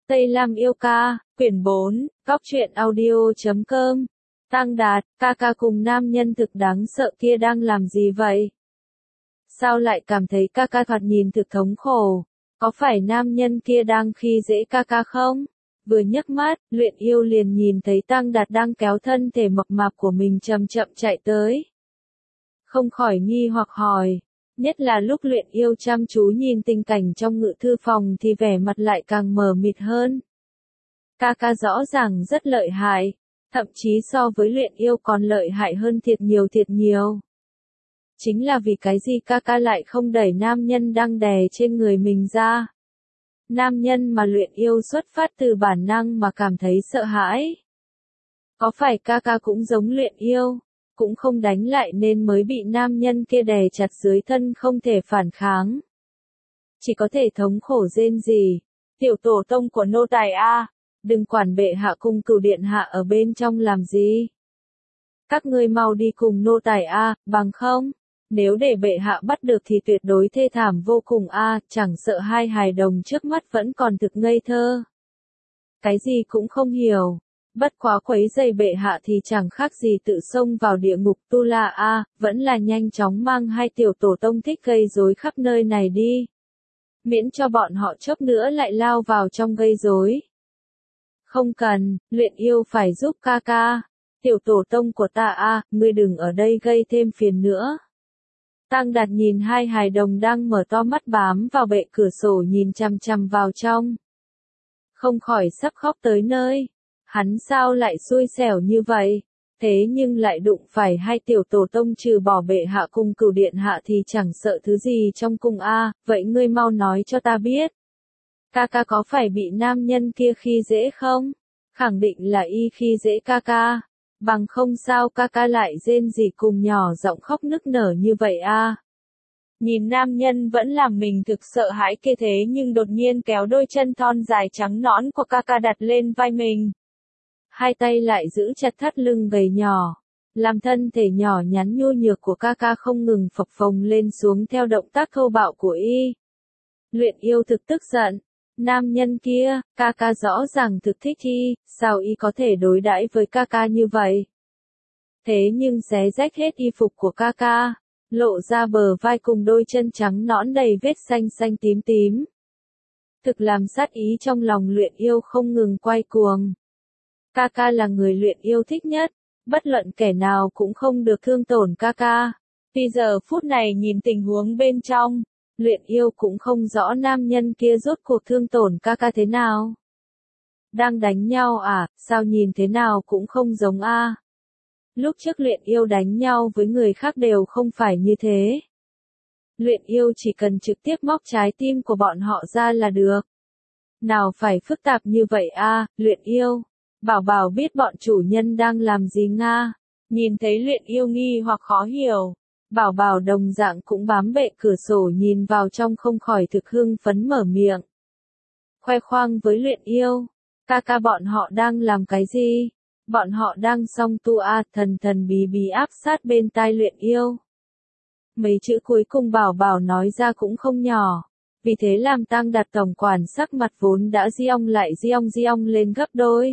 Tây Lam yêu ca, quyển 4, góc truyện audio.com. Tăng Đạt, ca ca cùng nam nhân thực đáng sợ kia đang làm gì vậy? Sao lại cảm thấy ca ca thoạt nhìn thực thống khổ? Có phải nam nhân kia đang khi dễ ca ca không? Vừa nhấc mắt, Luyện Yêu liền nhìn thấy Tăng Đạt đang kéo thân thể mập mạp của mình chậm chậm chạy tới. Không khỏi nghi hoặc hỏi. Nhất là lúc Luyện Yêu chăm chú nhìn tình cảnh trong ngự thư phòng thì vẻ mặt lại càng mờ mịt hơn. Ca ca rõ ràng rất lợi hại, thậm chí so với Luyện Yêu còn lợi hại hơn thiệt nhiều. Chính là vì cái gì ca ca lại không đẩy nam nhân đang đè trên người mình ra. Nam nhân mà Luyện Yêu xuất phát từ bản năng mà cảm thấy sợ hãi. Có phải ca ca cũng giống Luyện Yêu? Cũng không đánh lại nên mới bị nam nhân kia đè chặt dưới thân không thể phản kháng. Chỉ có thể thống khổ rên rỉ. Tiểu tổ tông của nô tài a, đừng quản bệ hạ cùng cửu điện hạ ở bên trong làm gì. Các ngươi mau đi cùng nô tài a, bằng không, nếu để bệ hạ bắt được thì tuyệt đối thê thảm vô cùng a, chẳng sợ hai hài đồng trước mắt vẫn còn thực ngây thơ. Cái gì cũng không hiểu. Bất quá quấy giày bệ hạ thì chẳng khác gì tự xông vào địa ngục tu la a, vẫn là nhanh chóng mang hai tiểu tổ tông thích gây rối khắp nơi này đi. Miễn cho bọn họ chốc nữa lại lao vào trong gây rối. Không cần, Luyện Yêu phải giúp ca ca. Tiểu tổ tông của ta a, ngươi đừng ở đây gây thêm phiền nữa. Tăng Đạt nhìn hai hài đồng đang mở to mắt bám vào bệ cửa sổ nhìn chằm chằm vào trong. Không khỏi sắp khóc tới nơi. Hắn sao lại xui xẻo như vậy, thế nhưng lại đụng phải hai tiểu tổ tông trừ bỏ bệ hạ cùng cửu điện hạ thì chẳng sợ thứ gì trong cung a, vậy ngươi mau nói cho ta biết. Ca ca có phải bị nam nhân kia khi dễ không? Khẳng định là y khi dễ ca ca, bằng không sao ca ca lại rên rỉ cùng nhỏ giọng khóc nức nở như vậy a. Nhìn nam nhân vẫn làm mình thực sợ hãi kia thế nhưng đột nhiên kéo đôi chân thon dài trắng nõn của ca ca đặt lên vai mình. Hai tay lại giữ chặt thắt lưng gầy nhỏ, làm thân thể nhỏ nhắn nhu nhược của ca ca không ngừng phập phồng lên xuống theo động tác thô bạo của y. Luyện Yêu thực tức giận, nam nhân kia, ca ca rõ ràng thực thích y, sao y có thể đối đãi với ca ca như vậy? Thế nhưng xé rách hết y phục của ca ca, lộ ra bờ vai cùng đôi chân trắng nõn đầy vết xanh xanh tím tím. Thực làm sát ý trong lòng Luyện Yêu không ngừng quay cuồng. Ca ca là người Luyện Yêu thích nhất, bất luận kẻ nào cũng không được thương tổn ca ca. Tuy giờ phút này nhìn tình huống bên trong, Luyện Yêu cũng không rõ nam nhân kia rốt cuộc thương tổn ca ca thế nào. Đang đánh nhau à, sao nhìn thế nào cũng không giống a. Lúc trước Luyện Yêu đánh nhau với người khác đều không phải như thế. Luyện Yêu chỉ cần trực tiếp móc trái tim của bọn họ ra là được. Nào phải phức tạp như vậy a, Luyện Yêu. Bảo Bảo biết bọn chủ nhân đang làm gì nga. Nhìn thấy Luyện Yêu nghi hoặc khó hiểu. Bảo Bảo đồng dạng cũng bám bệ cửa sổ nhìn vào trong không khỏi thực hưng phấn mở miệng. Khoe khoang với Luyện Yêu. Ca ca bọn họ đang làm cái gì? Bọn họ đang song tu a, thần thần bí bí áp sát bên tai Luyện Yêu. Mấy chữ cuối cùng Bảo Bảo nói ra cũng không nhỏ. Vì thế làm Tăng Đạt tổng quản sắc mặt vốn đã giong lại giong lên gấp đôi.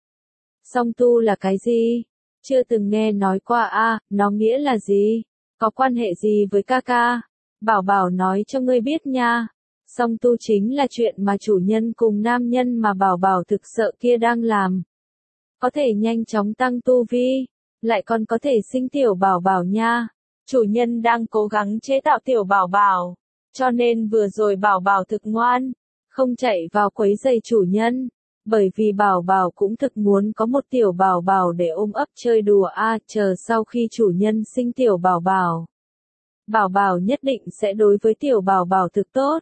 Song tu là cái gì? Chưa từng nghe nói qua a, nó nghĩa là gì? Có quan hệ gì với ca ca? Bảo Bảo nói cho ngươi biết nha. Song tu chính là chuyện mà chủ nhân cùng nam nhân mà Bảo Bảo thực sợ kia đang làm. Có thể nhanh chóng tăng tu vi, lại còn có thể sinh tiểu Bảo Bảo nha. Chủ nhân đang cố gắng chế tạo tiểu Bảo Bảo, cho nên vừa rồi Bảo Bảo thực ngoan, không chạy vào quấy rầy chủ nhân. Bởi vì Bảo Bảo cũng thực muốn có một tiểu Bảo Bảo để ôm ấp chơi đùa a, chờ sau khi chủ nhân sinh tiểu Bảo Bảo. Bảo Bảo nhất định sẽ đối với tiểu Bảo Bảo thực tốt.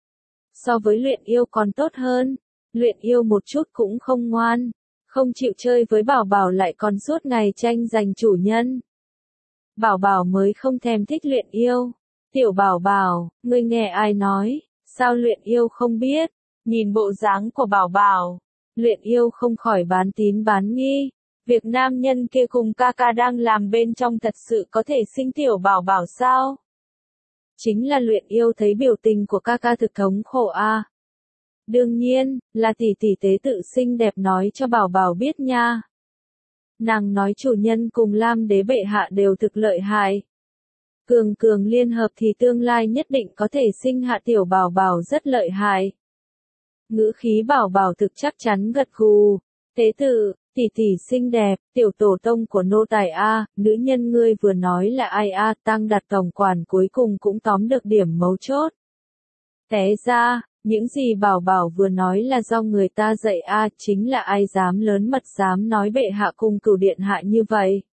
So với Luyện Yêu còn tốt hơn, Luyện Yêu một chút cũng không ngoan, không chịu chơi với Bảo Bảo lại còn suốt ngày tranh giành chủ nhân. Bảo Bảo mới không thèm thích Luyện Yêu. Tiểu Bảo Bảo, ngươi nghe ai nói, sao Luyện Yêu không biết? Nhìn bộ dáng của Bảo Bảo, Luyện Yêu không khỏi bán tín bán nghi. Việc nam nhân kia cùng ca ca đang làm bên trong thật sự có thể sinh tiểu Bảo Bảo sao? Chính là Luyện Yêu thấy biểu tình của ca ca thực thống khổ a. Đương nhiên, là tỷ tỷ tế tự xinh đẹp nói cho Bảo Bảo biết nha. Nàng nói chủ nhân cùng Lam đế bệ hạ đều thực lợi hại. Cường cường liên hợp thì tương lai nhất định có thể sinh hạ tiểu Bảo Bảo rất lợi hại. Ngữ khí Bảo Bảo thực chắc chắn gật gù. Tế tự, tỷ tỷ xinh đẹp, tiểu tổ tông của nô tài A, nữ nhân ngươi vừa nói là ai A, Tăng Đạt tổng quản cuối cùng cũng tóm được điểm mấu chốt. Té ra, những gì Bảo Bảo vừa nói là do người ta dạy A, chính là ai dám lớn mật dám nói bệ hạ cùng cửu điện hạ như vậy.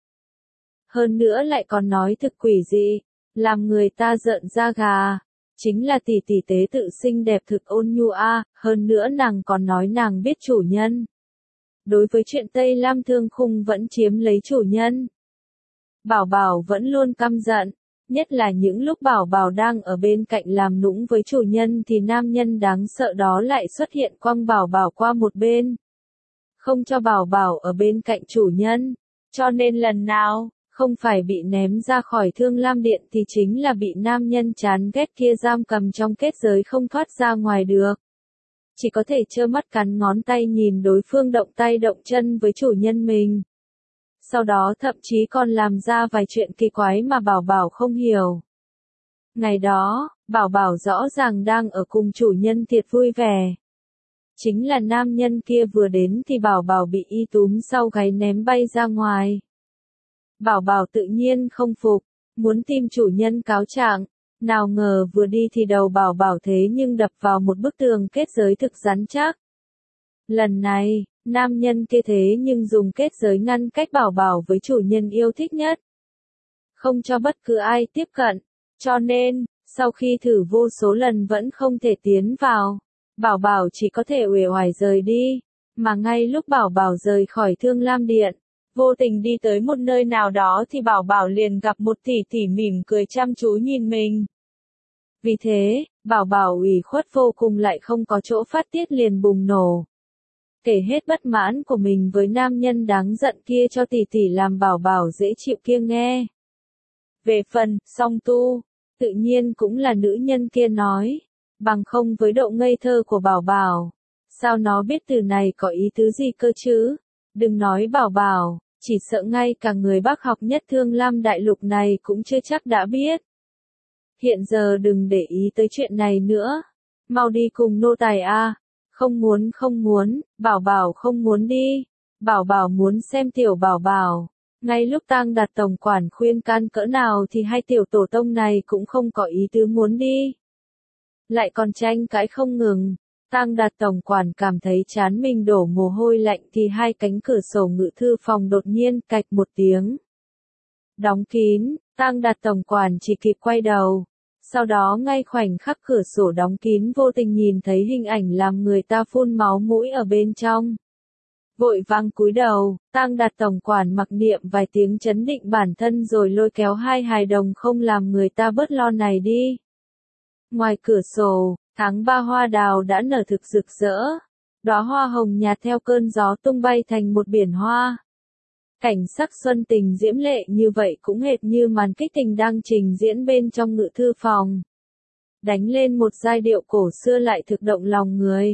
Hơn nữa lại còn nói thực quỷ dị, làm người ta giận da gà. Chính là tỷ tỷ tế tự xinh đẹp thực ôn nhu A, hơn nữa nàng còn nói nàng biết chủ nhân. Đối với chuyện Tây Lam Thương Khung vẫn chiếm lấy chủ nhân. Bảo Bảo vẫn luôn căm giận, nhất là những lúc Bảo Bảo đang ở bên cạnh làm nũng với chủ nhân thì nam nhân đáng sợ đó lại xuất hiện quăng Bảo Bảo qua một bên. Không cho Bảo Bảo ở bên cạnh chủ nhân, cho nên lần nào, không phải bị ném ra khỏi Thương Lam Điện thì chính là bị nam nhân chán ghét kia giam cầm trong kết giới không thoát ra ngoài được. Chỉ có thể trơ mắt cắn ngón tay nhìn đối phương động tay động chân với chủ nhân mình. Sau đó thậm chí còn làm ra vài chuyện kỳ quái mà Bảo Bảo không hiểu. Ngày đó, Bảo Bảo rõ ràng đang ở cùng chủ nhân thiệt vui vẻ. Chính là nam nhân kia vừa đến thì Bảo Bảo bị y túm sau gáy ném bay ra ngoài. Bảo Bảo tự nhiên không phục, muốn tìm chủ nhân cáo trạng. Nào ngờ vừa đi thì đầu Bảo Bảo thế nhưng đập vào một bức tường kết giới thực rắn chắc. Lần này, nam nhân kia thế nhưng dùng kết giới ngăn cách Bảo Bảo với chủ nhân yêu thích nhất. Không cho bất cứ ai tiếp cận, cho nên, sau khi thử vô số lần vẫn không thể tiến vào, Bảo Bảo chỉ có thể uể oải rời đi, mà ngay lúc Bảo Bảo rời khỏi Thương Lam Điện, vô tình đi tới một nơi nào đó thì Bảo Bảo liền gặp một tỷ tỷ mỉm cười chăm chú nhìn mình. Vì thế, Bảo Bảo ủy khuất vô cùng lại không có chỗ phát tiết liền bùng nổ. Kể hết bất mãn của mình với nam nhân đáng giận kia cho tỷ tỷ làm Bảo Bảo dễ chịu kia nghe. Về phần, song tu, tự nhiên cũng là nữ nhân kia nói, bằng không với độ ngây thơ của Bảo Bảo. Sao nó biết từ này có ý tứ gì cơ chứ? Đừng nói Bảo Bảo, chỉ sợ ngay cả người bác học nhất Thương Lam đại lục này cũng chưa chắc đã biết. Hiện giờ đừng để ý tới chuyện này nữa. Mau đi cùng nô tài A. Không muốn, Bảo Bảo không muốn đi. Bảo Bảo muốn xem tiểu Bảo Bảo. Ngay lúc Tang Đạt tổng quản khuyên can cỡ nào thì hai tiểu tổ tông này cũng không có ý tứ muốn đi. Lại còn tranh cãi không ngừng. Tang Đạt tổng quản cảm thấy chán mình đổ mồ hôi lạnh thì hai cánh cửa sổ ngự thư phòng đột nhiên cạch một tiếng. Đóng kín, Tang Đạt tổng quản chỉ kịp quay đầu. Sau đó ngay khoảnh khắc cửa sổ đóng kín vô tình nhìn thấy hình ảnh làm người ta phun máu mũi ở bên trong. Vội vàng cúi đầu, Tang Đạt tổng quản mặc niệm vài tiếng chấn định bản thân rồi lôi kéo hai hài đồng không làm người ta bớt lo này đi. Ngoài cửa sổ, tháng 3 hoa đào đã nở thực rực rỡ. Đóa hoa hồng nhạt theo cơn gió tung bay thành một biển hoa. Cảnh sắc xuân tình diễm lệ như vậy cũng hệt như màn kích tình đang trình diễn bên trong ngự thư phòng. Đánh lên một giai điệu cổ xưa lại thực động lòng người.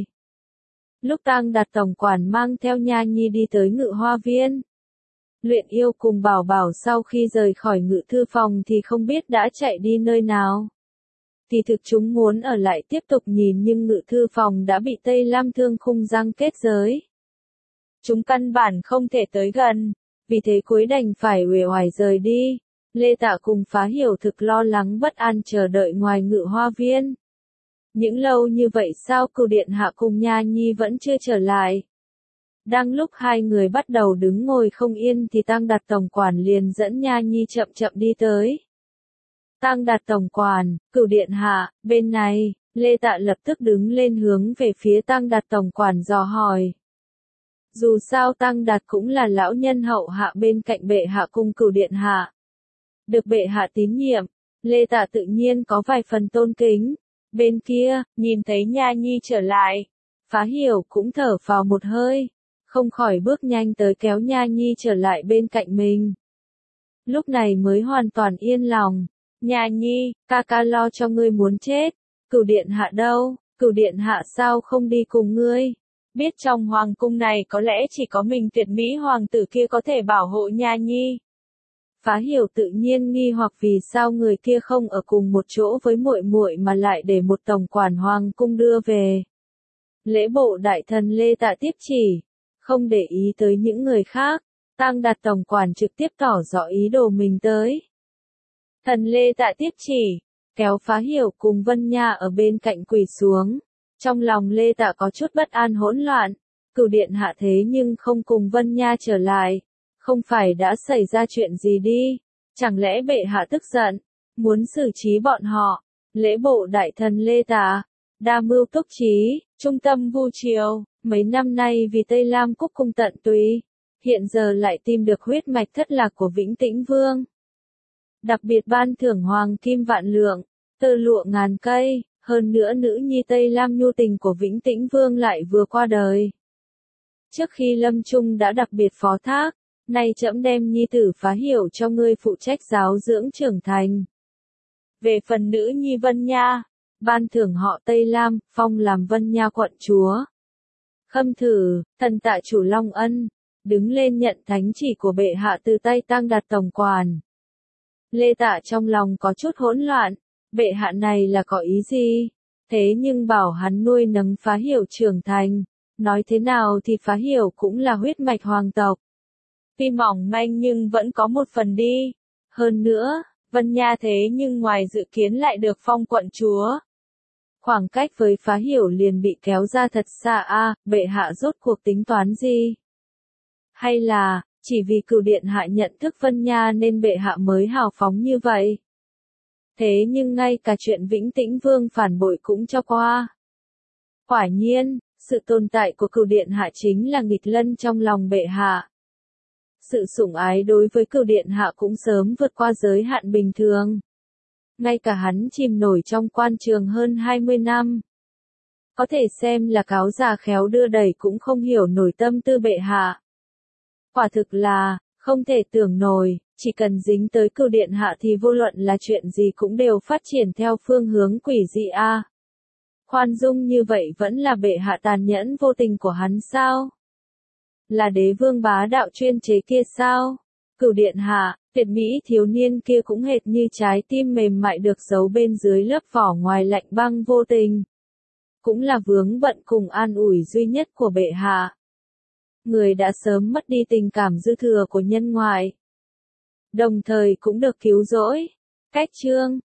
Lúc Tang Đạt tổng quản mang theo Nha Nhi đi tới ngự hoa viên. Luyện Yêu cùng Bảo Bảo sau khi rời khỏi ngự thư phòng thì không biết đã chạy đi nơi nào. Thì thực chúng muốn ở lại tiếp tục nhìn nhưng ngự thư phòng đã bị Tây Lam Thương Khung giăng kết giới. Chúng căn bản không thể tới gần. Vì thế cuối đành phải uể oải rời đi. Lê Tạ cùng Phá Hiểu thực lo lắng bất an chờ đợi ngoài ngự hoa viên. Những lâu như vậy sao Cửu điện hạ cùng Nha Nhi vẫn chưa trở lại? Đang lúc hai người bắt đầu đứng ngồi không yên thì Tang Đạt tổng quản liền dẫn Nha Nhi chậm chậm đi tới. Tang Đạt tổng quản, Cửu điện hạ, bên này, Lê Tạ lập tức đứng lên hướng về phía Tang Đạt tổng quản dò hỏi. Dù sao Tang Đạt cũng là lão nhân hậu hạ bên cạnh bệ hạ cung Cửu điện hạ. Được bệ hạ tín nhiệm, Lê Tạ tự nhiên có vài phần tôn kính. Bên kia, nhìn thấy Nha Nhi trở lại, Phá Hiểu cũng thở phào một hơi, không khỏi bước nhanh tới kéo Nha Nhi trở lại bên cạnh mình. Lúc này mới hoàn toàn yên lòng. Nha Nhi, ca ca lo cho ngươi muốn chết, Cửu điện hạ đâu? Cửu điện hạ sao không đi cùng ngươi? Biết trong hoàng cung này có lẽ chỉ có mình tuyệt mỹ hoàng tử kia có thể bảo hộ Nha Nhi. Phá Hiểu tự nhiên nghi hoặc vì sao người kia không ở cùng một chỗ với muội muội mà lại để một tổng quản hoàng cung đưa về. Lễ bộ đại thần Lê Tạ tiếp chỉ, không để ý tới những người khác, Tang Đạt tổng quản trực tiếp tỏ rõ ý đồ mình tới. Thần Lê Tạ tiếp chỉ, kéo Phá Hiểu cùng Vân Nha ở bên cạnh quỳ xuống. Trong lòng Lê Tạ có chút bất an hỗn loạn, Cửu điện hạ thế nhưng không cùng Vân Nha trở lại, không phải đã xảy ra chuyện gì đi, chẳng lẽ bệ hạ tức giận, muốn xử trí bọn họ. Lễ bộ đại thần Lê Tạ, đa mưu túc trí, trung tâm vu triều, mấy năm nay vì Tây Lam Cúc cung tận tụy, hiện giờ lại tìm được huyết mạch thất lạc của Vĩnh Tĩnh Vương. Đặc biệt ban thưởng hoàng kim vạn lượng, tơ lụa ngàn cây, hơn nữa nữ nhi Tây Lam nhu tình của Vĩnh Tĩnh Vương lại vừa qua đời. Trước khi lâm chung đã đặc biệt phó thác, nay trẫm đem nhi tử Phá Hiểu cho ngươi phụ trách giáo dưỡng trưởng thành. Về phần nữ nhi Vân Nha, ban thưởng họ Tây Lam, phong làm Vân Nha quận chúa. Khâm thử, thần tạ chủ Long Ân, đứng lên nhận thánh chỉ của bệ hạ từ tay Tang Đạt tổng quản. Lê Tạ trong lòng có chút hỗn loạn, bệ hạ này là có ý gì? Thế nhưng bảo hắn nuôi nấng Phá Hiểu trưởng thành, nói thế nào thì Phá Hiểu cũng là huyết mạch hoàng tộc. Tuy mỏng manh nhưng vẫn có một phần đi. Hơn nữa, Vân Nha thế nhưng ngoài dự kiến lại được phong quận chúa. Khoảng cách với Phá Hiểu liền bị kéo ra thật xa bệ hạ rốt cuộc tính toán gì? Hay là, chỉ vì Cửu điện hạ nhận thức Vân Nha nên bệ hạ mới hào phóng như vậy? Thế nhưng ngay cả chuyện Vĩnh Tĩnh Vương phản bội cũng cho qua. Quả nhiên, sự tồn tại của Cửu điện hạ chính là nghịch lân trong lòng bệ hạ. Sự sủng ái đối với Cửu điện hạ cũng sớm vượt qua giới hạn bình thường. Ngay cả hắn chìm nổi trong quan trường hơn 20 năm. Có thể xem là cáo già khéo đưa đẩy cũng không hiểu nổi tâm tư bệ hạ. Quả thực là, không thể tưởng nổi, chỉ cần dính tới Cửu điện hạ thì vô luận là chuyện gì cũng đều phát triển theo phương hướng quỷ dị Khoan dung như vậy vẫn là bệ hạ tàn nhẫn vô tình của hắn sao? Là đế vương bá đạo chuyên chế kia sao? Cửu điện hạ, tuyệt mỹ thiếu niên kia cũng hệt như trái tim mềm mại được giấu bên dưới lớp vỏ ngoài lạnh băng vô tình. Cũng là vướng bận cùng an ủi duy nhất của bệ hạ. Người đã sớm mất đi tình cảm dư thừa của nhân ngoại. Đồng thời cũng được cứu rỗi. Cách chương